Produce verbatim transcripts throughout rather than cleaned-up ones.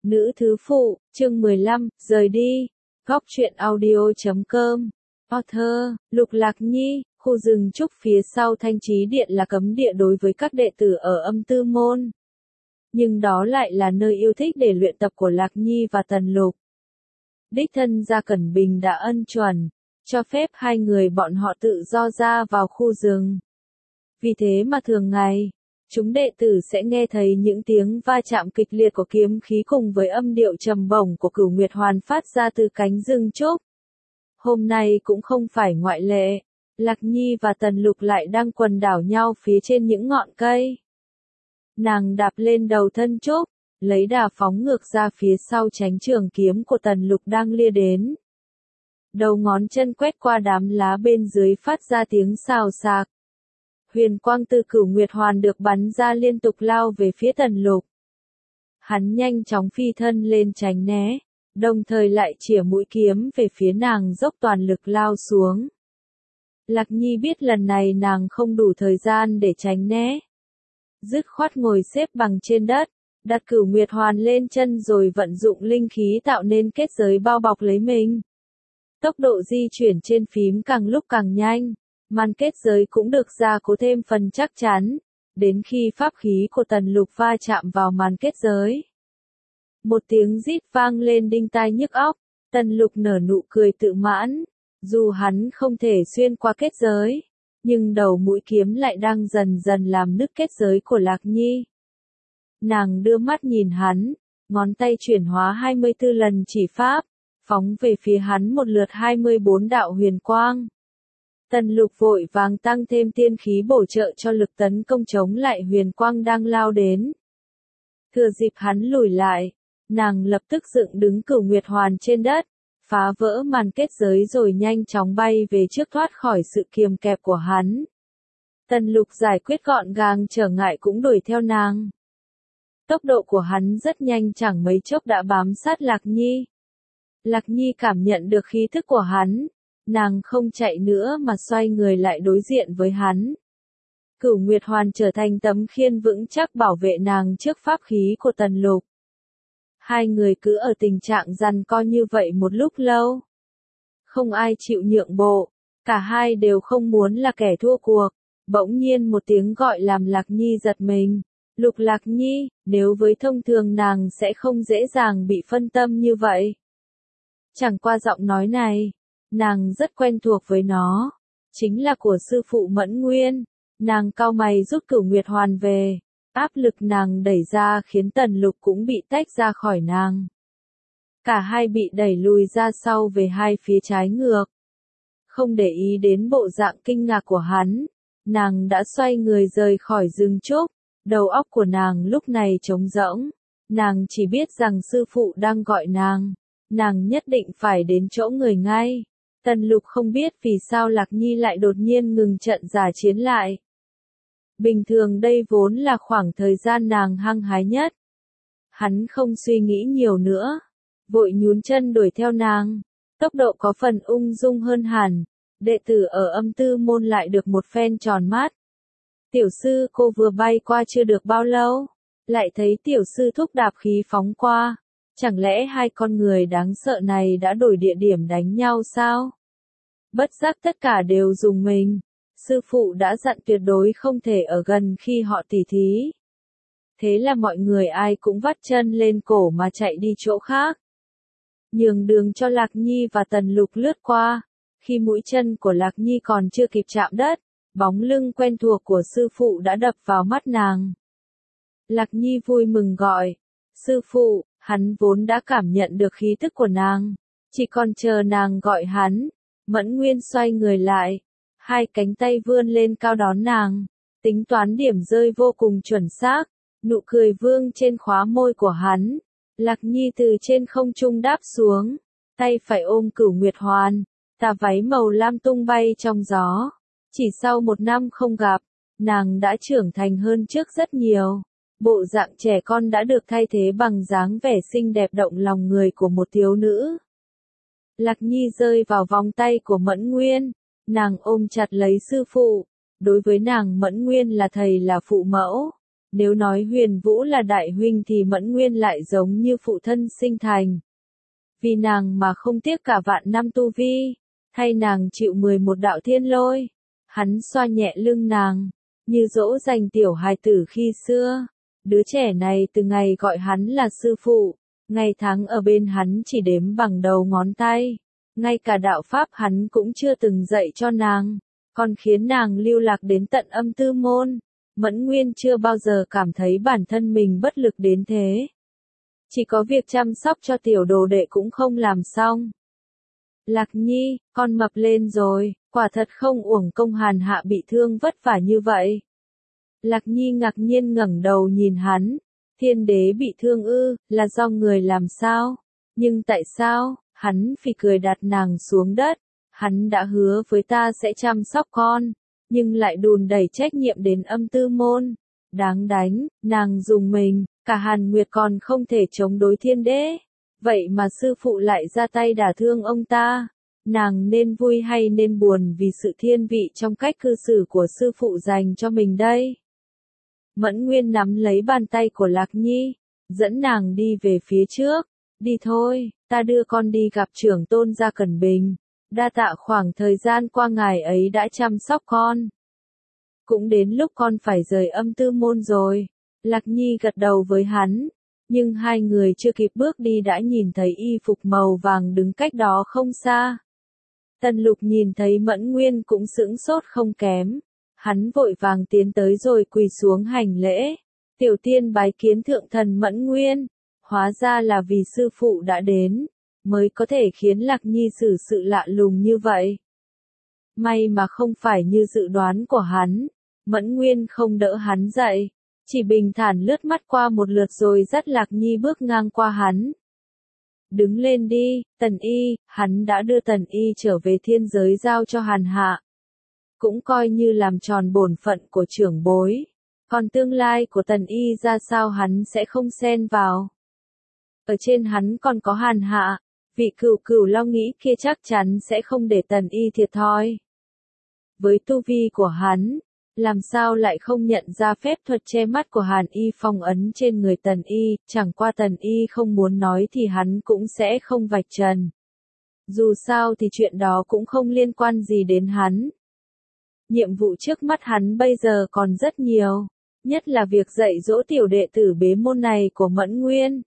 Nữ thứ phụ, chương mười lăm, rời đi. Góc truyện audio chấm com. Author, Lục Lạc Nhi. Khu rừng trúc phía sau Thanh Trí Điện là cấm địa đối với các đệ tử ở Âm Tư Môn. Nhưng đó lại là nơi yêu thích để luyện tập của Lạc Nhi và Tần Lục. Đích thân Gia Cẩn Bình đã ân chuẩn, cho phép hai người bọn họ tự do ra vào khu rừng. Vì thế mà thường ngày, chúng đệ tử sẽ nghe thấy những tiếng va chạm kịch liệt của kiếm khí cùng với âm điệu trầm bổng của Cửu Nguyệt Hoàn phát ra từ cánh rừng trúc. Hôm nay cũng không phải ngoại lệ, Lạc Nhi và Tần Lục lại đang quần đảo nhau phía trên những ngọn cây. Nàng đạp lên đầu thân trúc, lấy đà phóng ngược ra phía sau tránh trường kiếm của Tần Lục đang lia đến. Đầu ngón chân quét qua đám lá bên dưới phát ra tiếng xào xạc. Huyền quang từ Cửu Nguyệt Hoàn được bắn ra liên tục lao về phía Tần Lục. Hắn nhanh chóng phi thân lên tránh né, đồng thời lại chĩa mũi kiếm về phía nàng dốc toàn lực lao xuống. Lạc Nhi biết lần này nàng không đủ thời gian để tránh né. Dứt khoát ngồi xếp bằng trên đất, đặt Cửu Nguyệt Hoàn lên chân rồi vận dụng linh khí tạo nên kết giới bao bọc lấy mình. Tốc độ di chuyển trên phím càng lúc càng nhanh, màn kết giới cũng được gia cố thêm phần chắc chắn, đến khi pháp khí của Tần Lục va chạm vào màn kết giới. Một tiếng rít vang lên đinh tai nhức óc, Tần Lục nở nụ cười tự mãn, dù hắn không thể xuyên qua kết giới, nhưng đầu mũi kiếm lại đang dần dần làm nứt kết giới của Lạc Nhi. Nàng đưa mắt nhìn hắn, ngón tay chuyển hóa hai mươi tư lần chỉ pháp, phóng về phía hắn một lượt hai mươi bốn đạo huyền quang. Tần Lục vội vàng tăng thêm tiên khí bổ trợ cho lực tấn công chống lại huyền quang đang lao đến. Thừa dịp hắn lùi lại, nàng lập tức dựng đứng Cửu Nguyệt Hoàn trên đất, phá vỡ màn kết giới rồi nhanh chóng bay về trước thoát khỏi sự kiềm kẹp của hắn. Tần Lục giải quyết gọn gàng trở ngại cũng đuổi theo nàng. Tốc độ của hắn rất nhanh, chẳng mấy chốc đã bám sát Lạc Nhi. Lạc Nhi cảm nhận được khí thức của hắn, nàng không chạy nữa mà xoay người lại đối diện với hắn. Cửu Nguyệt Hoàn trở thành tấm khiên vững chắc bảo vệ nàng trước pháp khí của Tần Lục. Hai người cứ ở tình trạng giằng co như vậy một lúc lâu. Không ai chịu nhượng bộ, cả hai đều không muốn là kẻ thua cuộc. Bỗng nhiên một tiếng gọi làm Lạc Nhi giật mình. Lục Lạc Nhi, nếu với thông thường nàng sẽ không dễ dàng bị phân tâm như vậy. Chẳng qua giọng nói này, nàng rất quen thuộc với nó, chính là của sư phụ Mẫn Nguyên. Nàng cau mày rút Cửu Nguyệt Hoàn về, áp lực nàng đẩy ra khiến Tần Lục cũng bị tách ra khỏi nàng. Cả hai bị đẩy lùi ra sau về hai phía trái ngược. Không để ý đến bộ dạng kinh ngạc của hắn, nàng đã xoay người rời khỏi rừng trúc, đầu óc của nàng lúc này trống rỗng. Nàng chỉ biết rằng sư phụ đang gọi nàng, nàng nhất định phải đến chỗ người ngay. Tần Lục không biết vì sao Lạc Nhi lại đột nhiên ngừng trận giả chiến lại. Bình thường đây vốn là khoảng thời gian nàng hăng hái nhất. Hắn không suy nghĩ nhiều nữa, vội nhún chân đuổi theo nàng. Tốc độ có phần ung dung hơn hẳn, đệ tử ở Âm Tư Môn lại được một phen tròn mắt. Tiểu sư, cô vừa bay qua chưa được bao lâu, lại thấy tiểu sư thúc đạp khí phóng qua. Chẳng lẽ hai con người đáng sợ này đã đổi địa điểm đánh nhau sao? Bất giác tất cả đều rùng mình. Sư phụ đã dặn tuyệt đối không thể ở gần khi họ tỉ thí. Thế là mọi người ai cũng vắt chân lên cổ mà chạy đi chỗ khác. Nhường đường cho Lạc Nhi và Tần Lục lướt qua. Khi mũi chân của Lạc Nhi còn chưa kịp chạm đất, bóng lưng quen thuộc của sư phụ đã đập vào mắt nàng. Lạc Nhi vui mừng gọi, sư phụ. Hắn vốn đã cảm nhận được khí tức của nàng, chỉ còn chờ nàng gọi hắn. Mẫn Nguyên xoay người lại, hai cánh tay vươn lên cao đón nàng, tính toán điểm rơi vô cùng chuẩn xác, nụ cười vương trên khóe môi của hắn. Lạc Nhi từ trên không trung đáp xuống, tay phải ôm Cửu Nguyệt Hoàn, tà váy màu lam tung bay trong gió. Chỉ sau một năm không gặp, nàng đã trưởng thành hơn trước rất nhiều. Bộ dạng trẻ con đã được thay thế bằng dáng vẻ xinh đẹp động lòng người của một thiếu nữ. Lạc Nhi rơi vào vòng tay của Mẫn Nguyên, nàng ôm chặt lấy sư phụ. Đối với nàng Mẫn Nguyên là thầy là phụ mẫu. Nếu nói Huyền Vũ là đại huynh thì Mẫn Nguyên lại giống như phụ thân sinh thành. Vì nàng mà không tiếc cả vạn năm tu vi, thay nàng chịu mười một đạo thiên lôi. Hắn xoa nhẹ lưng nàng, như dỗ dành tiểu hài tử khi xưa. Đứa trẻ này từ ngày gọi hắn là sư phụ, ngày tháng ở bên hắn chỉ đếm bằng đầu ngón tay. Ngay cả đạo pháp hắn cũng chưa từng dạy cho nàng, còn khiến nàng lưu lạc đến tận âm tư môn. Mẫn Nguyên chưa bao giờ cảm thấy bản thân mình bất lực đến thế. Chỉ có việc chăm sóc cho tiểu đồ đệ cũng không làm xong. Lạc Nhi, con mập lên rồi, quả thật không uổng công Hàn Hạ bị thương vất vả như vậy. Lạc Nhi ngạc nhiên ngẩng đầu nhìn hắn, thiên đế bị thương ư, là do người làm sao? Nhưng tại sao? Hắn phì cười đặt nàng xuống đất, hắn đã hứa với ta sẽ chăm sóc con, nhưng lại đùn đẩy trách nhiệm đến âm tư môn. Đáng đánh, nàng dùng mình, cả Hàn Nguyệt còn không thể chống đối thiên đế. Vậy mà sư phụ lại ra tay đả thương ông ta. Nàng nên vui hay nên buồn vì sự thiên vị trong cách cư xử của sư phụ dành cho mình đây? Mẫn Nguyên nắm lấy bàn tay của Lạc Nhi, dẫn nàng đi về phía trước. Đi thôi, ta đưa con đi gặp trưởng tôn Gia Cẩn Bình. Đa tạ khoảng thời gian qua ngài ấy đã chăm sóc con. Cũng đến lúc con phải rời âm tư môn rồi. Lạc Nhi gật đầu với hắn. Nhưng hai người chưa kịp bước đi đã nhìn thấy y phục màu vàng đứng cách đó không xa. Tần Lục nhìn thấy Mẫn Nguyên cũng sững sốt không kém. Hắn vội vàng tiến tới rồi quỳ xuống hành lễ. Tiểu tiên bái kiến thượng thần Mẫn Nguyên. Hóa ra là vì sư phụ đã đến, mới có thể khiến Lạc Nhi xử sự lạ lùng như vậy. May mà không phải như dự đoán của hắn. Mẫn Nguyên không đỡ hắn dậy, chỉ bình thản lướt mắt qua một lượt rồi dắt Lạc Nhi bước ngang qua hắn. Đứng lên đi, Tần Y, hắn đã đưa Tần Y trở về thiên giới giao cho Hàn Hạ. Cũng coi như làm tròn bổn phận của trưởng bối. Còn tương lai của Tần Y ra sao hắn sẽ không xen vào. Ở trên hắn còn có Hàn Hạ, vị cửu cửu Long nghĩ kia chắc chắn sẽ không để Tần Y thiệt thòi. Với tu vi của hắn, làm sao lại không nhận ra phép thuật che mắt của Hàn Y phong ấn trên người Tần Y, chẳng qua Tần Y không muốn nói thì hắn cũng sẽ không vạch trần. Dù sao thì chuyện đó cũng không liên quan gì đến hắn. Nhiệm vụ trước mắt hắn bây giờ còn rất nhiều, nhất là việc dạy dỗ tiểu đệ tử bế môn này của Mẫn Nguyên.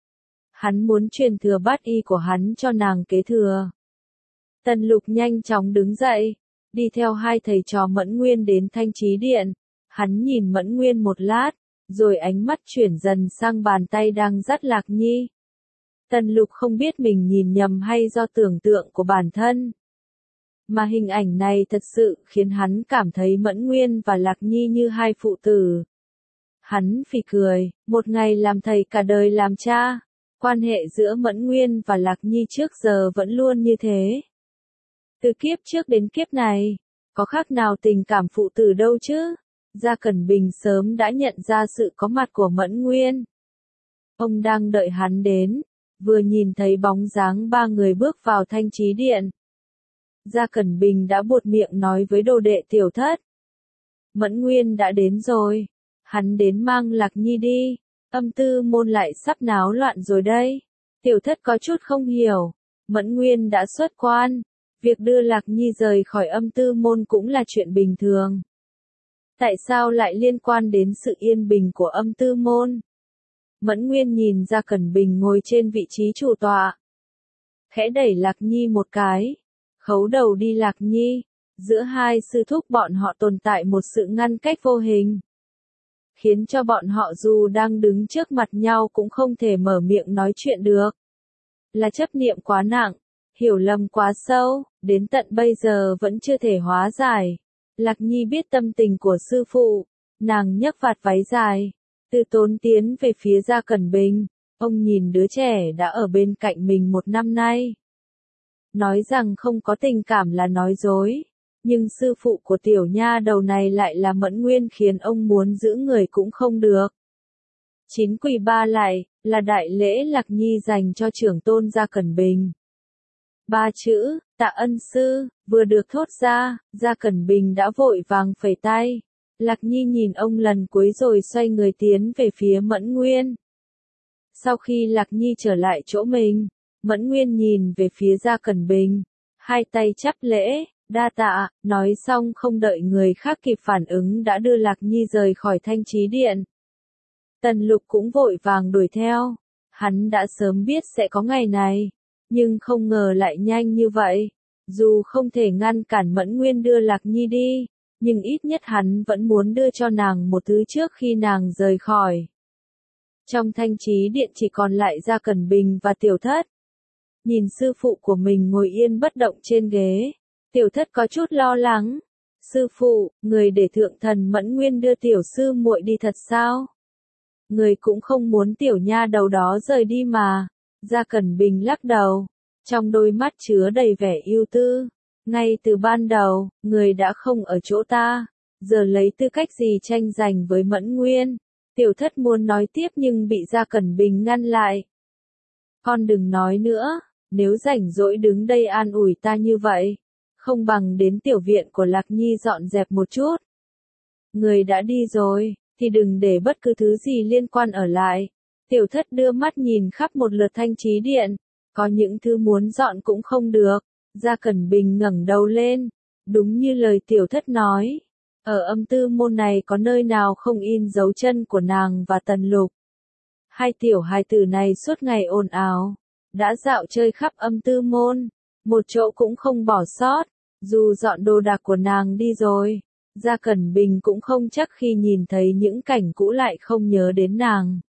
Hắn muốn truyền thừa bát y của hắn cho nàng kế thừa. Tần Lục nhanh chóng đứng dậy, đi theo hai thầy trò Mẫn Nguyên đến Thanh Chí Điện. Hắn nhìn Mẫn Nguyên một lát, rồi ánh mắt chuyển dần sang bàn tay đang dắt Lạc Nhi. Tần Lục không biết mình nhìn nhầm hay do tưởng tượng của bản thân. Mà hình ảnh này thật sự khiến hắn cảm thấy Mẫn Nguyên và Lạc Nhi như hai phụ tử. Hắn phì cười, một ngày làm thầy cả đời làm cha. Quan hệ giữa Mẫn Nguyên và Lạc Nhi trước giờ vẫn luôn như thế. Từ kiếp trước đến kiếp này, có khác nào tình cảm phụ tử đâu chứ? Gia Cẩn Bình sớm đã nhận ra sự có mặt của Mẫn Nguyên. Ông đang đợi hắn đến, vừa nhìn thấy bóng dáng ba người bước vào Thanh Chí Điện. Gia Cẩn Bình đã buột miệng nói với đồ đệ Tiểu Thất. Mẫn Nguyên đã đến rồi, hắn đến mang Lạc Nhi đi. Âm tư môn lại sắp náo loạn rồi đây. Tiểu Thất có chút không hiểu. Mẫn Nguyên đã xuất quan. Việc đưa Lạc Nhi rời khỏi âm tư môn cũng là chuyện bình thường. Tại sao lại liên quan đến sự yên bình của âm tư môn? Mẫn Nguyên nhìn Gia Cẩn Bình ngồi trên vị trí chủ tọa. Khẽ đẩy Lạc Nhi một cái. Khấu đầu đi Lạc Nhi. Giữa hai sư thúc bọn họ tồn tại một sự ngăn cách vô hình. Khiến cho bọn họ dù đang đứng trước mặt nhau cũng không thể mở miệng nói chuyện được. Là chấp niệm quá nặng, hiểu lầm quá sâu, đến tận bây giờ vẫn chưa thể hóa giải. Lạc Nhi biết tâm tình của sư phụ, nàng nhấc vạt váy dài, từ tốn tiến về phía Gia Cẩn Bình. Ông nhìn đứa trẻ đã ở bên cạnh mình một năm nay. Nói rằng không có tình cảm là nói dối. Nhưng sư phụ của tiểu nha đầu này lại là Mẫn Nguyên khiến ông muốn giữ người cũng không được. Chín quỳ ba lại, là đại lễ Lạc Nhi dành cho trưởng tôn Gia Cẩn Bình. Ba chữ, tạ ân sư, vừa được thốt ra, Gia Cẩn Bình đã vội vàng phẩy tay. Lạc Nhi nhìn ông lần cuối rồi xoay người tiến về phía Mẫn Nguyên. Sau khi Lạc Nhi trở lại chỗ mình, Mẫn Nguyên nhìn về phía Gia Cẩn Bình, hai tay chắp lễ, đa tạ, nói xong không đợi người khác kịp phản ứng đã đưa Lạc Nhi rời khỏi Thanh Chí Điện. Tần Lục cũng vội vàng đuổi theo, hắn đã sớm biết sẽ có ngày này, nhưng không ngờ lại nhanh như vậy. Dù không thể ngăn cản Mẫn Nguyên đưa Lạc Nhi đi, nhưng ít nhất hắn vẫn muốn đưa cho nàng một thứ trước khi nàng rời khỏi. Trong Thanh Chí Điện chỉ còn lại Gia Cẩn Bình và Tiểu Thất. Nhìn sư phụ của mình ngồi yên bất động trên ghế, Tiểu Thất có chút lo lắng. Sư phụ, người để thượng thần Mẫn Nguyên đưa tiểu sư muội đi thật sao? Người cũng không muốn tiểu nha đầu đó rời đi mà. Gia Cẩn Bình lắc đầu, trong đôi mắt chứa đầy vẻ ưu tư. Ngay từ ban đầu, người đã không ở chỗ ta, giờ lấy tư cách gì tranh giành với Mẫn Nguyên? Tiểu Thất muốn nói tiếp nhưng bị Gia Cẩn Bình ngăn lại. Con đừng nói nữa, nếu rảnh rỗi đứng đây an ủi ta như vậy, không bằng đến tiểu viện của Lạc Nhi dọn dẹp một chút. Người đã đi rồi, thì đừng để bất cứ thứ gì liên quan ở lại. Tiểu Thất đưa mắt nhìn khắp một lượt Thanh Chí Điện, có những thứ muốn dọn cũng không được. Gia Cẩn Bình ngẩng đầu lên, đúng như lời Tiểu Thất nói, ở âm tư môn này có nơi nào không in dấu chân của nàng và Tần Lục. Hai tiểu hài tử này suốt ngày ồn ào, đã dạo chơi khắp âm tư môn, một chỗ cũng không bỏ sót. Dù dọn đồ đạc của nàng đi rồi, Gia Cẩn Bình cũng không chắc khi nhìn thấy những cảnh cũ lại không nhớ đến nàng.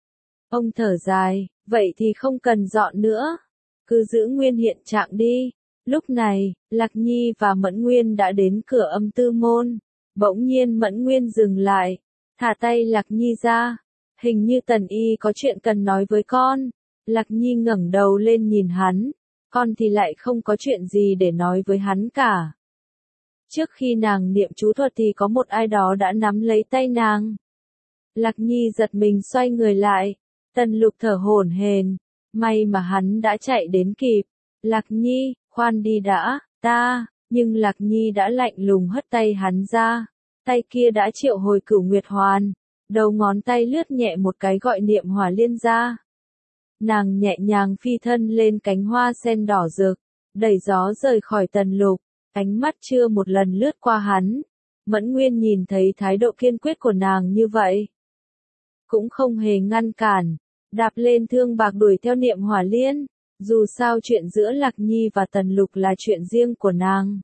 Ông thở dài, vậy thì không cần dọn nữa, cứ giữ nguyên hiện trạng đi. Lúc này, Lạc Nhi và Mẫn Nguyên đã đến cửa âm tư môn. Bỗng nhiên Mẫn Nguyên dừng lại, thả tay Lạc Nhi ra. Hình như Tần Y có chuyện cần nói với con. Lạc Nhi ngẩng đầu lên nhìn hắn, con thì lại không có chuyện gì để nói với hắn cả. Trước khi nàng niệm chú thuật thì có một ai đó đã nắm lấy tay nàng. Lạc Nhi giật mình xoay người lại, Tần Lục thở hổn hển, may mà hắn đã chạy đến kịp. Lạc Nhi, khoan đi đã, ta, nhưng Lạc Nhi đã lạnh lùng hất tay hắn ra, tay kia đã triệu hồi Cửu Nguyệt Hoàn, đầu ngón tay lướt nhẹ một cái gọi niệm Hỏa Liên ra. Nàng nhẹ nhàng phi thân lên cánh hoa sen đỏ rực, đẩy gió rời khỏi Tần Lục, ánh mắt chưa một lần lướt qua hắn. Mẫn Nguyên nhìn thấy thái độ kiên quyết của nàng như vậy, cũng không hề ngăn cản, đạp lên thương bạc đuổi theo niệm Hỏa Liên. Dù sao chuyện giữa Lạc Nhi và Tần Lục là chuyện riêng của nàng,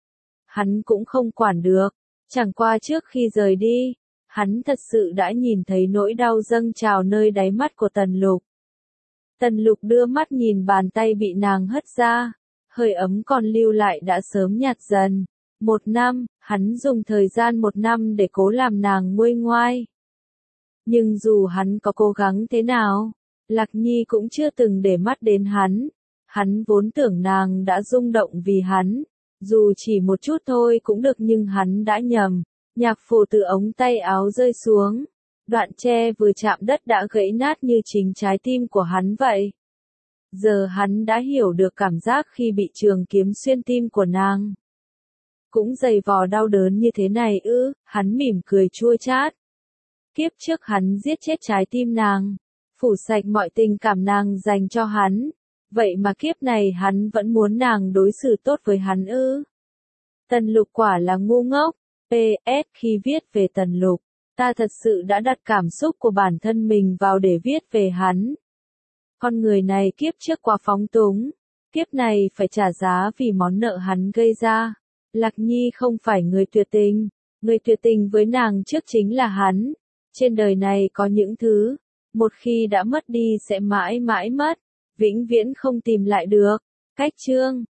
hắn cũng không quản được. Chẳng qua trước khi rời đi, hắn thật sự đã nhìn thấy nỗi đau dâng trào nơi đáy mắt của Tần Lục. Tần Lục đưa mắt nhìn bàn tay bị nàng hất ra, hơi ấm còn lưu lại đã sớm nhạt dần. Một năm, hắn dùng thời gian một năm để cố làm nàng nguôi ngoai. Nhưng dù hắn có cố gắng thế nào, Lạc Nhi cũng chưa từng để mắt đến hắn. Hắn vốn tưởng nàng đã rung động vì hắn, dù chỉ một chút thôi cũng được nhưng hắn đã nhầm. Nhạc phổ từ ống tay áo rơi xuống, đoạn tre vừa chạm đất đã gãy nát như chính trái tim của hắn vậy. Giờ hắn đã hiểu được cảm giác khi bị trường kiếm xuyên tim của nàng. Cũng dày vò đau đớn như thế này ư, hắn mỉm cười chua chát. Kiếp trước hắn giết chết trái tim nàng, phủ sạch mọi tình cảm nàng dành cho hắn. Vậy mà kiếp này hắn vẫn muốn nàng đối xử tốt với hắn ư. Tần Lục quả là ngu ngốc. pê ét Khi viết về Tần Lục, ta thật sự đã đặt cảm xúc của bản thân mình vào để viết về hắn. Con người này kiếp trước quá phóng túng, kiếp này phải trả giá vì món nợ hắn gây ra. Lạc Nhi không phải người tuyệt tình, người tuyệt tình với nàng trước chính là hắn. Trên đời này có những thứ, một khi đã mất đi sẽ mãi mãi mất, vĩnh viễn không tìm lại được. Cách chương